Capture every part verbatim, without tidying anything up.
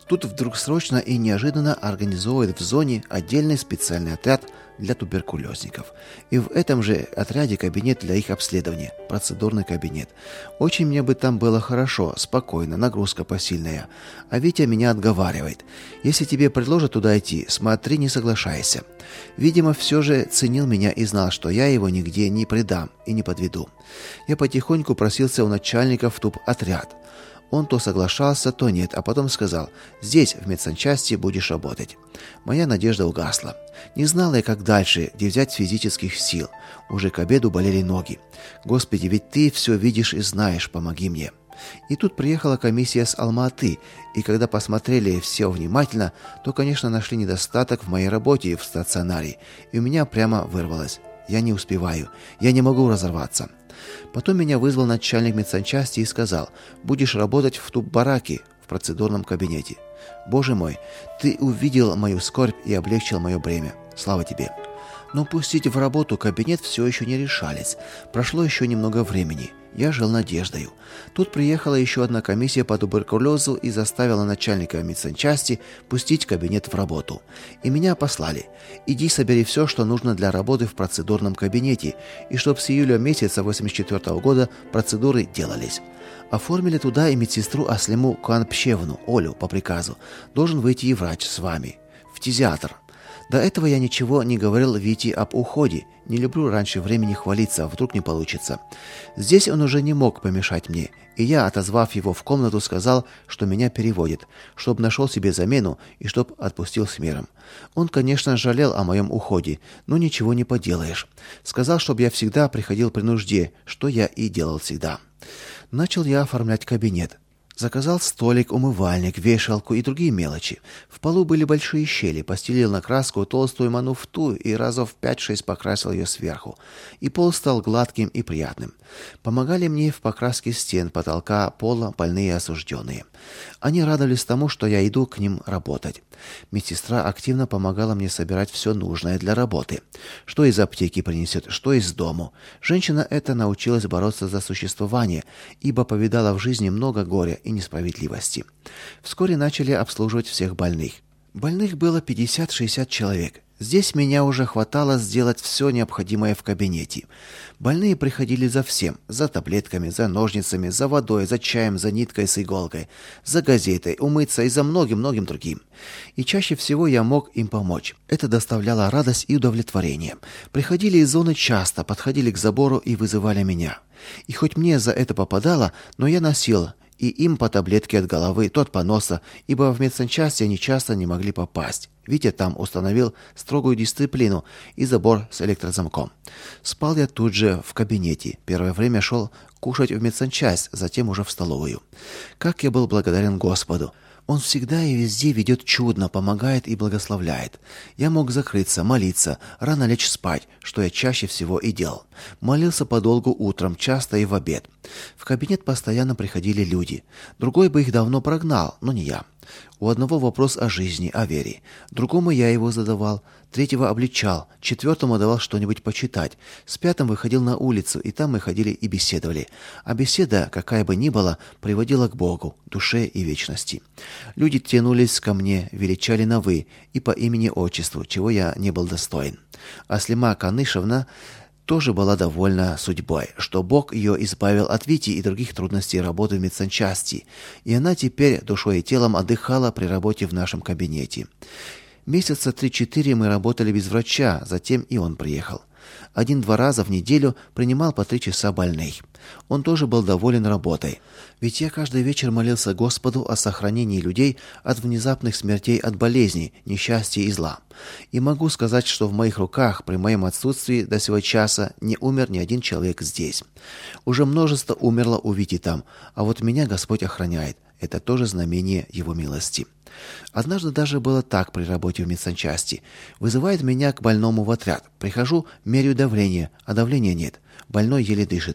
Тут вдруг срочно и неожиданно организовывают в зоне отдельный специальный отряд для туберкулезников. И в этом же отряде кабинет для их обследования, процедурный кабинет. Очень мне бы там было хорошо, спокойно, нагрузка посильная. А Витя меня отговаривает. Если тебе предложат туда идти, смотри, не соглашайся. Видимо, все же ценил меня и знал, что я его нигде не предам и не подведу. Я потихоньку просился у начальника в туб-отряд. Он то соглашался, то нет, а потом сказал: «Здесь, в медсанчасти, будешь работать». Моя надежда угасла. Не знала я, как дальше, где взять физических сил. Уже к обеду болели ноги. Господи, ведь ты все видишь и знаешь, помоги мне. И тут приехала комиссия с Алма-Аты, и когда посмотрели все внимательно, то, конечно, нашли недостаток в моей работе в стационаре, и у меня прямо вырвалось: я не успеваю, я не могу разорваться. Потом меня вызвал начальник медсанчасти и сказал: «Будешь работать в туб-бараке, в процедурном кабинете». Боже мой, ты увидел мою скорбь и облегчил мое бремя. Слава тебе. Но пустить в работу кабинет все еще не решались. Прошло еще немного времени. Я жил надеждою. Тут приехала еще одна комиссия по туберкулезу и заставила начальника медсанчасти пустить кабинет в работу. И меня послали: иди собери все, что нужно для работы в процедурном кабинете, и чтоб с июля месяца восемьдесят четвёртого года процедуры делались. Оформили туда и медсестру Аслиму Куанпщевну, Олю, по приказу. Должен выйти и врач с вами. В фтизиатр. До этого я ничего не говорил Вите об уходе. Не люблю раньше времени хвалиться, вдруг не получится. Здесь он уже не мог помешать мне, и я, отозвав его в комнату, сказал, что меня переводят, чтоб нашел себе замену и чтоб отпустил с миром. Он, конечно, жалел о моем уходе, но ничего не поделаешь. Сказал, чтоб я всегда приходил при нужде, что я и делал всегда. Начал я оформлять кабинет. Заказал столик, умывальник, вешалку и другие мелочи. В полу были большие щели, постелил на краску толстую мануфту и разов пять-шесть покрасил ее сверху. И пол стал гладким и приятным. Помогали мне в покраске стен, потолка, пола больные и осужденные. Они радовались тому, что я иду к ним работать. Медсестра активно помогала мне собирать все нужное для работы. Что из аптеки принесет, что из дому. Женщина эта научилась бороться за существование, ибо повидала в жизни много горя и несправедливости. Вскоре начали обслуживать всех больных. Больных было пятьдесят-шестьдесят человек. Здесь меня уже хватало сделать все необходимое в кабинете. Больные приходили за всем: за таблетками, за ножницами, за водой, за чаем, за ниткой с иголкой, за газетой, умыться и за многим-многим другим. И чаще всего я мог им помочь. Это доставляло радость и удовлетворение. Приходили из зоны часто, подходили к забору и вызывали меня. И хоть мне за это попадало, но я носил и им по таблетке от головы, то от поноса, ибо в медсанчасти они часто не могли попасть. Витя там установил строгую дисциплину и забор с электрозамком. Спал я тут же в кабинете. Первое время шел кушать в медсанчасть, затем уже в столовую. Как я был благодарен Господу. Он всегда и везде ведет чудно, помогает и благословляет. Я мог закрыться, молиться, рано лечь спать, что я чаще всего и делал. Молился подолгу утром, часто и в обед. В кабинет постоянно приходили люди. Другой бы их давно прогнал, но не я. У одного вопрос о жизни, о вере. Другому я его задавал, третьего обличал, четвертому давал что-нибудь почитать. С пятым выходил на улицу, и там мы ходили и беседовали. А беседа, какая бы ни была, приводила к Богу, душе и вечности. Люди тянулись ко мне, величали на «вы» и по имени-отчеству, чего я не был достоин. Аслима Канышевна тоже была довольна судьбой, что Бог ее избавил от Вити и других трудностей работы в медсанчасти, и она теперь душой и телом отдыхала при работе в нашем кабинете. Месяца три-четыре мы работали без врача, затем и он приехал. Один-два раза в неделю принимал по три часа больных. Он тоже был доволен работой. Ведь я каждый вечер молился Господу о сохранении людей от внезапных смертей от болезней, несчастья и зла. И могу сказать, что в моих руках при моем отсутствии до сего часа не умер ни один человек здесь. Уже множество умерло у Вити там, а вот меня Господь охраняет. Это тоже знамение Его милости. Однажды даже было так при работе в медсанчасти. Вызывает меня к больному в отряд. Прихожу, меряю давление, а давления нет. Больной еле дышит.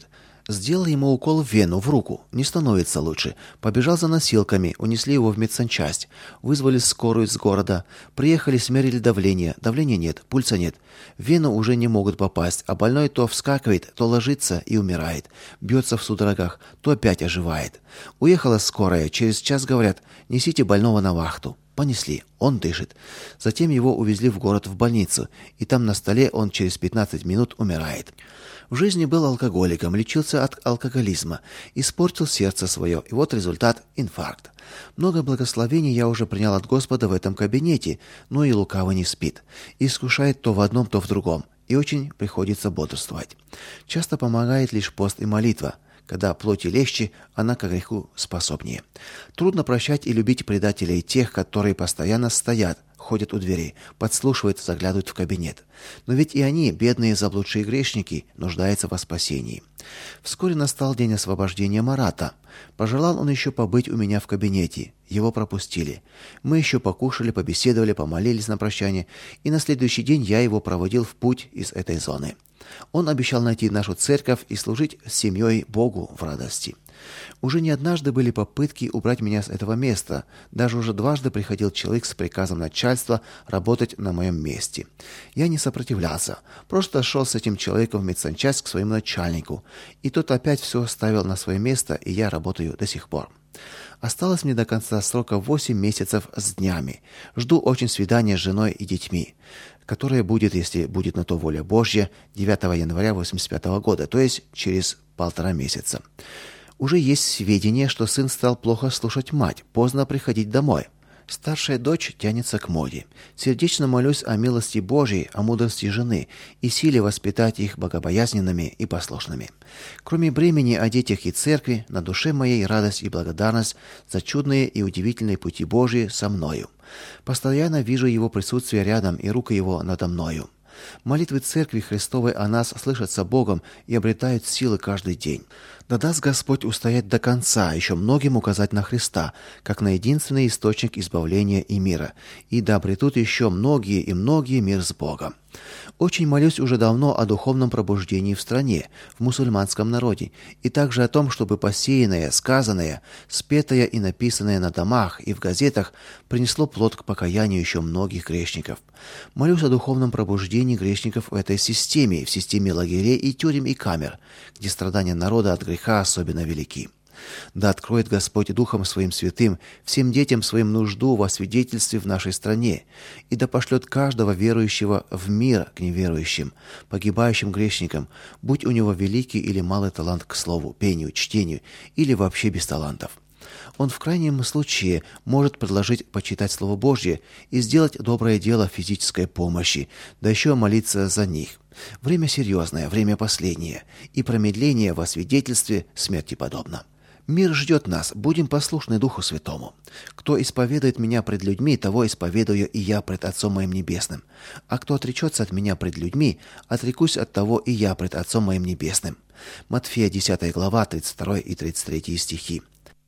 Сделал ему укол в вену, в руку. Не становится лучше. Побежал за носилками, унесли его в медсанчасть. Вызвали скорую из города. Приехали, смерили давление. Давления нет, пульса нет. В вену уже не могут попасть, а больной то вскакивает, то ложится и умирает. Бьется в судорогах, то опять оживает. Уехала скорая. Через час говорят: несите больного на вахту. Понесли. Он дышит. Затем его увезли в город в больницу, и там на столе он через пятнадцать минут умирает. В жизни был алкоголиком, лечился от алкоголизма, испортил сердце свое, и вот результат – инфаркт. Много благословений я уже принял от Господа в этом кабинете, но и лукавый не спит. Искушает то в одном, то в другом, и очень приходится бодрствовать. Часто помогает лишь пост и молитва. Когда плоти легче, она к греху способнее. Трудно прощать и любить предателей, тех, которые постоянно стоят, ходят у дверей, подслушивают, заглядывают в кабинет. Но ведь и они, бедные заблудшие грешники, нуждаются во спасении. Вскоре настал день освобождения Марата. Пожелал он еще побыть у меня в кабинете. Его пропустили. Мы еще покушали, побеседовали, помолились на прощание, и на следующий день я его проводил в путь из этой зоны. Он обещал найти нашу церковь и служить с семьей Богу в радости. Уже не однажды были попытки убрать меня с этого места. Даже уже дважды приходил человек с приказом начальства работать на моем месте. Я не сопротивлялся. Просто шел с этим человеком в медсанчасть к своему начальнику. И тот опять все ставил на свое место, и я работаю до сих пор. Осталось мне до конца срока восемь месяцев с днями. Жду очень свидания с женой и детьми, которое будет, если будет на то воля Божья, девятого января восемьдесят пятого года, то есть через полтора месяца. Уже есть сведения, что сын стал плохо слушать мать, поздно приходить домой. Старшая дочь тянется к моде. Сердечно молюсь о милости Божьей, о мудрости жены и силе воспитать их богобоязненными и послушными. Кроме бремени о детях и церкви, на душе моей радость и благодарность за чудные и удивительные пути Божьи со мною. Постоянно вижу его присутствие рядом и рука его надо мною. Молитвы Церкви Христовой о нас слышатся Богом и обретают силы каждый день. Да даст Господь устоять до конца, еще многим указать на Христа, как на единственный источник избавления и мира, и да обретут еще многие и многие мир с Богом. Очень молюсь уже давно о духовном пробуждении в стране, в мусульманском народе, и также о том, чтобы посеянное, сказанное, спетое и написанное на домах и в газетах принесло плод к покаянию еще многих грешников. Молюсь о духовном пробуждении грешников в этой системе, в системе лагерей и тюрем и камер, где страдания народа от греха особенно велики. Да откроет Господь Духом Своим Святым всем детям своим нужду во свидетельстве в нашей стране, и да пошлет каждого верующего в мир к неверующим, погибающим грешникам, будь у него великий или малый талант к слову, пению, чтению или вообще без талантов. Он в крайнем случае может предложить почитать Слово Божье и сделать доброе дело физической помощи, да еще молиться за них. Время серьезное, время последнее, и промедление во свидетельстве смерти подобно. Мир ждет нас, будем послушны Духу Святому. Кто исповедует меня пред людьми, того исповедую и я пред Отцом моим Небесным. А кто отречется от меня пред людьми, отрекусь от того и я пред Отцом моим Небесным. Матфея десятая глава, тридцать второй и тридцать третий стихи.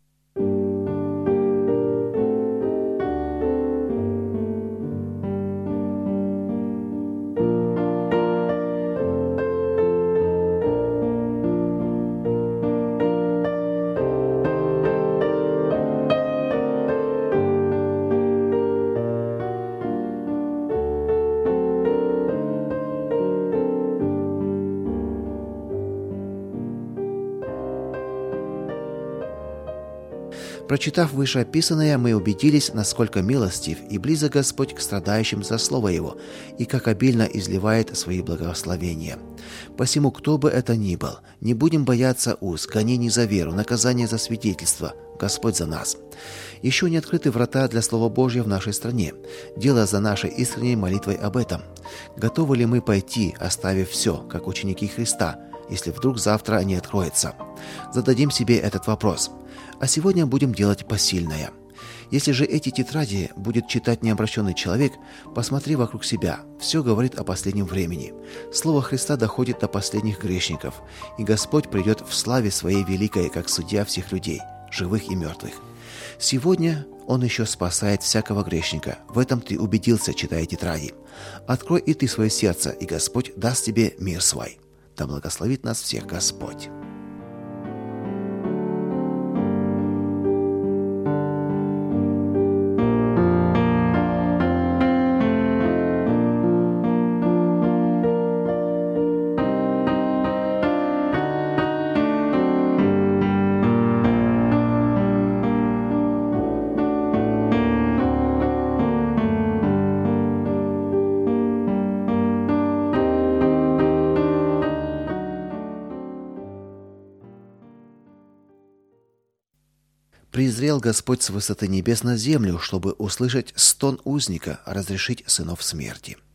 Прочитав вышеописанное, мы убедились, насколько милостив и близок Господь к страдающим за Слово Его, и как обильно изливает свои благословения. Посему, кто бы это ни был, не будем бояться уз, гонений за веру, наказания за свидетельство. Господь за нас. Еще не открыты врата для Слова Божьего в нашей стране. Дело за нашей искренней молитвой об этом. Готовы ли мы пойти, оставив все, как ученики Христа, если вдруг завтра не откроется? Зададим себе этот вопрос. А сегодня будем делать посильное. Если же эти тетради будет читать необращенный человек, посмотри вокруг себя. Все говорит о последнем времени. Слово Христа доходит до последних грешников, и Господь придет в славе Своей великой, как судья всех людей, живых и мертвых. Сегодня Он еще спасает всякого грешника. В этом ты убедился, читая тетради. Открой и ты свое сердце, и Господь даст тебе мир свой. Да благословит нас всех Господь. низрел Господь с высоты небес на землю, чтобы услышать стон узника, разрешить сынов смерти».